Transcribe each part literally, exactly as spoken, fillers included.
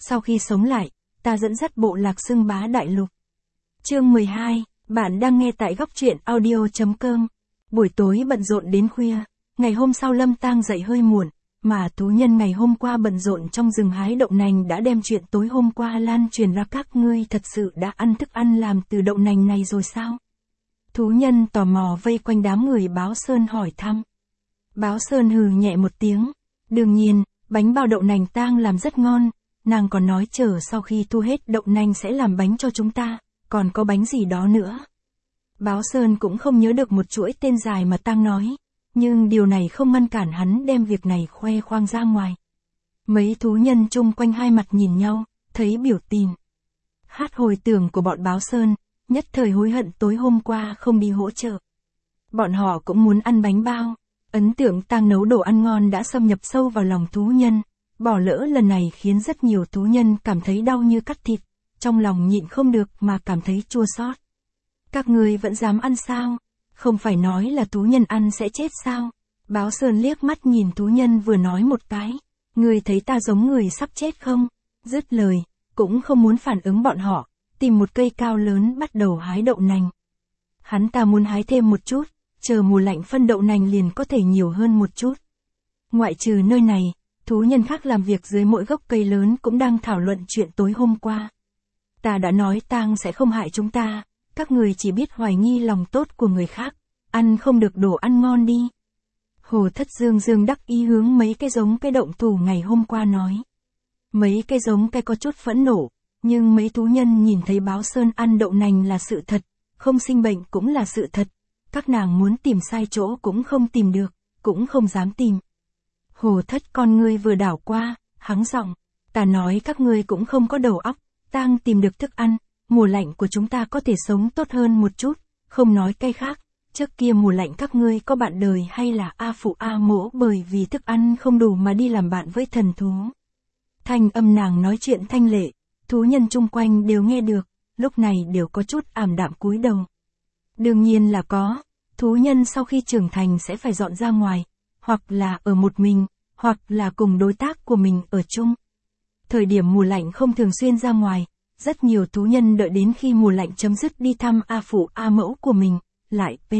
Sau khi sống lại, ta dẫn dắt bộ lạc xưng bá đại lục. Chương mười hai, bạn đang nghe tại góc truyện audio chấm com. Buổi tối bận rộn đến khuya, ngày hôm sau Lâm Tang dậy hơi muộn, mà thú nhân ngày hôm qua bận rộn trong rừng hái đậu nành đã đem chuyện tối hôm qua lan truyền ra. Các ngươi thật sự đã ăn thức ăn làm từ đậu nành này rồi sao? Thú nhân tò mò vây quanh đám người Báo Sơn hỏi thăm. Báo Sơn hừ nhẹ một tiếng. Đương nhiên, bánh bao đậu nành Tang làm rất ngon, nàng còn nói chờ sau khi thu hết đậu nành sẽ làm bánh cho chúng ta, còn có bánh gì đó nữa. Báo Sơn cũng không nhớ được một chuỗi tên dài mà Tang nói, nhưng điều này không ngăn cản hắn đem việc này khoe khoang ra ngoài. Mấy thú nhân chung quanh hai mặt nhìn nhau, thấy biểu tình. Hát hồi tưởng của bọn Báo Sơn, nhất thời hối hận tối hôm qua không đi hỗ trợ. Bọn họ cũng muốn ăn bánh bao. Ấn tượng Tang nấu đồ ăn ngon đã xâm nhập sâu vào lòng thú nhân, bỏ lỡ lần này khiến rất nhiều thú nhân cảm thấy đau như cắt thịt, trong lòng nhịn không được mà cảm thấy chua xót. Các ngươi vẫn dám ăn sao? Không phải nói là thú nhân ăn sẽ chết sao? Báo Sơn liếc mắt nhìn thú nhân vừa nói một cái, ngươi thấy ta giống người sắp chết không? Dứt lời, cũng không muốn phản ứng bọn họ, tìm một cây cao lớn bắt đầu hái đậu nành. Hắn ta muốn hái thêm một chút, chờ mùa lạnh phân đậu nành liền có thể nhiều hơn một chút. Ngoại trừ nơi này, thú nhân khác làm việc dưới mỗi gốc cây lớn cũng đang thảo luận chuyện tối hôm qua. Ta đã nói Tang sẽ không hại chúng ta, các người chỉ biết hoài nghi lòng tốt của người khác, ăn không được đồ ăn ngon đi. Hồ Thất Dương Dương đắc ý hướng mấy cái giống cái động thủ ngày hôm qua nói. Mấy cái giống cái có chút phẫn nộ, nhưng mấy thú nhân nhìn thấy Báo Sơn ăn đậu nành là sự thật, không sinh bệnh cũng là sự thật. Các nàng muốn tìm sai chỗ cũng không tìm được, cũng không dám tìm. Hồ Thất con ngươi vừa đảo qua, hắng giọng, ta nói các ngươi cũng không có đầu óc, Tang tìm được thức ăn, mùa lạnh của chúng ta có thể sống tốt hơn một chút, không nói cái khác, trước kia mùa lạnh các ngươi có bạn đời hay là A Phụ A Mỗ bởi vì thức ăn không đủ mà đi làm bạn với thần thú. Thanh âm nàng nói chuyện thanh lệ, thú nhân chung quanh đều nghe được, lúc này đều có chút ảm đạm cúi đầu. Đương nhiên là có, thú nhân sau khi trưởng thành sẽ phải dọn ra ngoài, hoặc là ở một mình, hoặc là cùng đối tác của mình ở chung. Thời điểm mùa lạnh không thường xuyên ra ngoài, rất nhiều thú nhân đợi đến khi mùa lạnh chấm dứt đi thăm A Phụ A Mẫu của mình, lại p.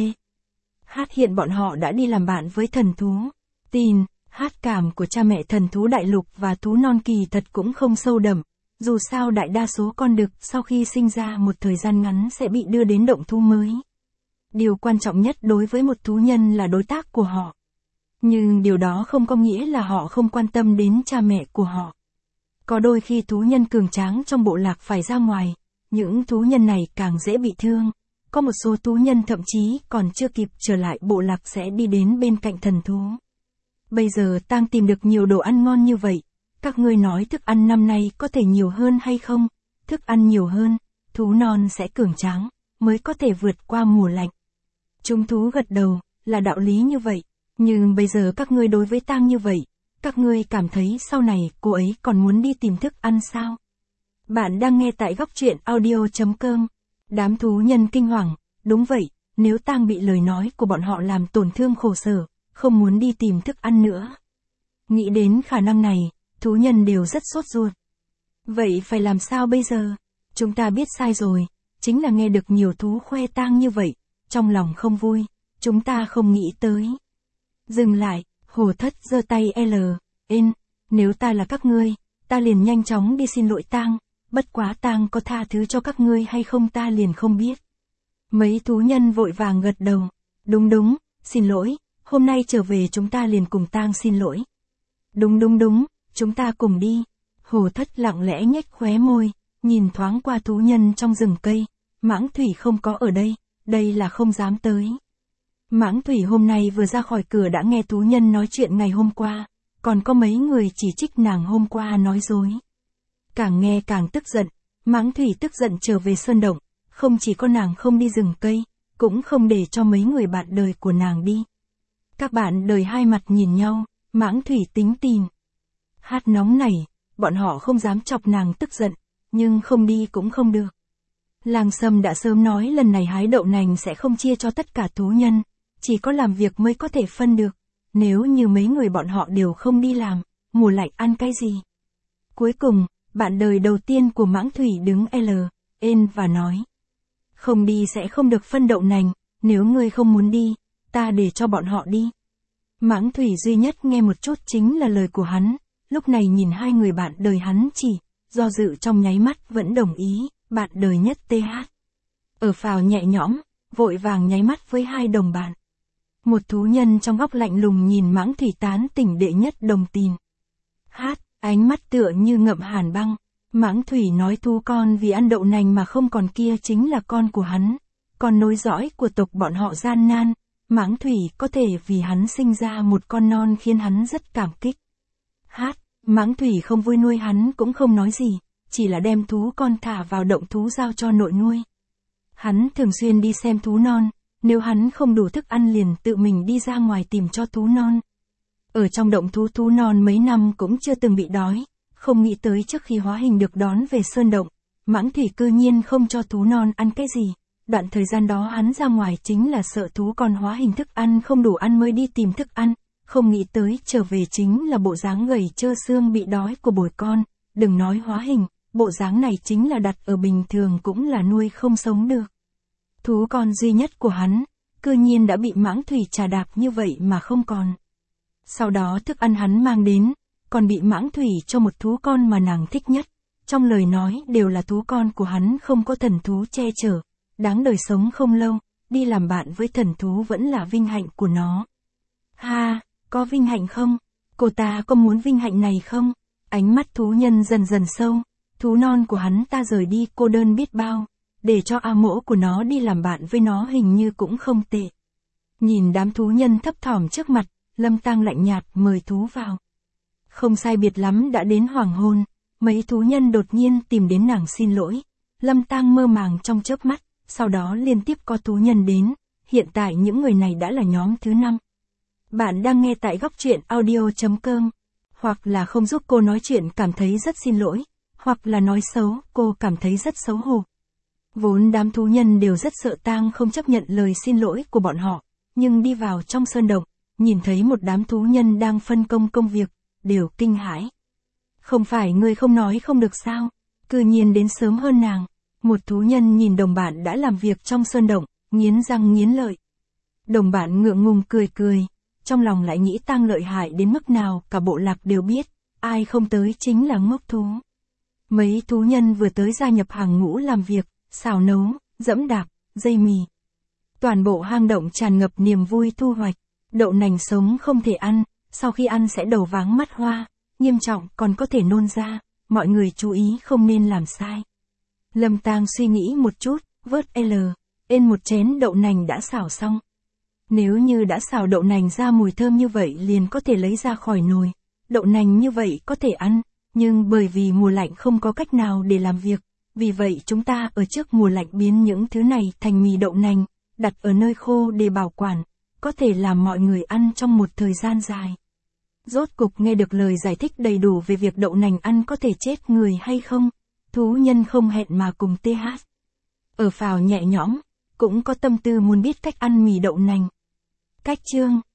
Hát hiện bọn họ đã đi làm bạn với thần thú. Tin, hát cảm của cha mẹ thần thú đại lục và thú non kỳ thật cũng không sâu đậm. Dù sao đại đa số con đực sau khi sinh ra một thời gian ngắn sẽ bị đưa đến động thú mới. Điều quan trọng nhất đối với một thú nhân là đối tác của họ. Nhưng điều đó không có nghĩa là họ không quan tâm đến cha mẹ của họ. Có đôi khi thú nhân cường tráng trong bộ lạc phải ra ngoài, những thú nhân này càng dễ bị thương. Có một số thú nhân thậm chí còn chưa kịp trở lại bộ lạc sẽ đi đến bên cạnh thần thú. Bây giờ Tang tìm được nhiều đồ ăn ngon như vậy. Các ngươi nói thức ăn năm nay có thể nhiều hơn hay không? Thức ăn nhiều hơn, thú non sẽ cường tráng, mới có thể vượt qua mùa lạnh. Chúng thú gật đầu, là đạo lý như vậy. Nhưng bây giờ các ngươi đối với Tang như vậy, các ngươi cảm thấy sau này cô ấy còn muốn đi tìm thức ăn sao? Bạn đang nghe tại góc truyện audio chấm com. Đám thú nhân kinh hoàng, đúng vậy, nếu Tang bị lời nói của bọn họ làm tổn thương khổ sở, không muốn đi tìm thức ăn nữa. Nghĩ đến khả năng này, thú nhân đều rất sốt ruột. Vậy phải làm sao bây giờ? Chúng ta biết sai rồi, chính là nghe được nhiều thú khoe Tang như vậy, trong lòng không vui, chúng ta không nghĩ tới. Dừng lại, Hồ Thất giơ tay L, N, nếu ta là các ngươi, ta liền nhanh chóng đi xin lỗi Tang, bất quá Tang có tha thứ cho các ngươi hay không ta liền không biết. Mấy thú nhân vội vàng gật đầu, đúng đúng, xin lỗi, hôm nay trở về chúng ta liền cùng Tang xin lỗi. Đúng đúng đúng, chúng ta cùng đi. Hồ Thất lặng lẽ nhếch khóe môi, nhìn thoáng qua thú nhân trong rừng cây, Mãng Thủy không có ở đây, đây là không dám tới. Mãng Thủy hôm nay vừa ra khỏi cửa đã nghe thú nhân nói chuyện ngày hôm qua, còn có mấy người chỉ trích nàng hôm qua nói dối. Càng nghe càng tức giận, Mãng Thủy tức giận trở về sơn động, không chỉ có nàng không đi rừng cây, cũng không để cho mấy người bạn đời của nàng đi. Các bạn đời hai mặt nhìn nhau, Mãng Thủy tính tình. Hát nóng này, bọn họ không dám chọc nàng tức giận, nhưng không đi cũng không được. Lang Sâm đã sớm nói lần này hái đậu nành sẽ không chia cho tất cả thú nhân, chỉ có làm việc mới có thể phân được. Nếu như mấy người bọn họ đều không đi làm, mùa lạnh ăn cái gì? Cuối cùng, bạn đời đầu tiên của Mãng Thủy đứng L, N và nói. Không đi sẽ không được phân đậu nành, nếu ngươi không muốn đi, ta để cho bọn họ đi. Mãng Thủy duy nhất nghe một chút chính là lời của hắn, lúc này nhìn hai người bạn đời hắn chỉ, do dự trong nháy mắt vẫn đồng ý, bạn đời nhất tê hát. Ở phào nhẹ nhõm, vội vàng nháy mắt với hai đồng bạn. Một thú nhân trong góc lạnh lùng nhìn Mãng Thủy tán tỉnh đệ nhất đồng tin. Hát, ánh mắt tựa như ngậm hàn băng. Mãng Thủy nói thú con vì ăn đậu nành mà không còn kia chính là con của hắn, con nối dõi của tộc bọn họ gian nan. Mãng Thủy có thể vì hắn sinh ra một con non khiến hắn rất cảm kích. Hát, Mãng Thủy không vui nuôi hắn cũng không nói gì, chỉ là đem thú con thả vào động thú giao cho nội nuôi. Hắn thường xuyên đi xem thú non, nếu hắn không đủ thức ăn liền tự mình đi ra ngoài tìm cho thú non. Ở trong động thú thú non mấy năm cũng chưa từng bị đói, không nghĩ tới trước khi hóa hình được đón về sơn động, Mãng Thủy cư nhiên không cho thú non ăn cái gì. Đoạn thời gian đó hắn ra ngoài chính là sợ thú con hóa hình thức ăn không đủ ăn mới đi tìm thức ăn, không nghĩ tới trở về chính là bộ dáng gầy trơ xương bị đói của bồi con, đừng nói hóa hình, bộ dáng này chính là đặt ở bình thường cũng là nuôi không sống được. Thú con duy nhất của hắn, cư nhiên đã bị Mãng Thủy trà đạp như vậy mà không còn. Sau đó thức ăn hắn mang đến, còn bị Mãng Thủy cho một thú con mà nàng thích nhất, trong lời nói đều là thú con của hắn không có thần thú che chở. Đáng đời sống không lâu, đi làm bạn với thần thú vẫn là vinh hạnh của nó. Ha, có vinh hạnh không? Cô ta có muốn vinh hạnh này không? Ánh mắt thú nhân dần dần sâu, thú non của hắn ta rời đi cô đơn biết bao, để cho A Mỗ của nó đi làm bạn với nó hình như cũng không tệ. Nhìn đám thú nhân thấp thỏm trước mặt, Lâm Tang lạnh nhạt mời thú vào. Không sai biệt lắm đã đến hoàng hôn, mấy thú nhân đột nhiên tìm đến nàng xin lỗi. Lâm Tang mơ màng trong chớp mắt. Sau đó liên tiếp có thú nhân đến, hiện tại những người này đã là nhóm thứ năm. Bạn đang nghe tại góc truyện audio chấm com, hoặc là không giúp cô nói chuyện cảm thấy rất xin lỗi, hoặc là nói xấu, cô cảm thấy rất xấu hổ. Vốn đám thú nhân đều rất sợ Tang không chấp nhận lời xin lỗi của bọn họ, nhưng đi vào trong sơn động, nhìn thấy một đám thú nhân đang phân công công việc, đều kinh hãi. Không phải người không nói không được sao, cư nhiên đến sớm hơn nàng. Một thú nhân nhìn đồng bạn đã làm việc trong sơn động, nghiến răng nghiến lợi. Đồng bạn ngượng ngùng cười cười, trong lòng lại nghĩ Tang lợi hại đến mức nào cả bộ lạc đều biết, ai không tới chính là ngốc thú. Mấy thú nhân vừa tới gia nhập hàng ngũ làm việc, xào nấu, dẫm đạp, dây mì. Toàn bộ hang động tràn ngập niềm vui thu hoạch, đậu nành sống không thể ăn, sau khi ăn sẽ đầu váng mắt hoa, nghiêm trọng còn có thể nôn ra, mọi người chú ý không nên làm sai. Lâm Tang suy nghĩ một chút, vớt L, N một chén đậu nành đã xào xong. Nếu như đã xào đậu nành ra mùi thơm như vậy liền có thể lấy ra khỏi nồi. Đậu nành như vậy có thể ăn, nhưng bởi vì mùa lạnh không có cách nào để làm việc, vì vậy chúng ta ở trước mùa lạnh biến những thứ này thành mì đậu nành, đặt ở nơi khô để bảo quản, có thể làm mọi người ăn trong một thời gian dài. Rốt cục nghe được lời giải thích đầy đủ về việc đậu nành ăn có thể chết người hay không. Thú nhân không hẹn mà cùng tê hát. Ở phào nhẹ nhõm, cũng có tâm tư muốn biết cách ăn mì đậu nành. Cách chương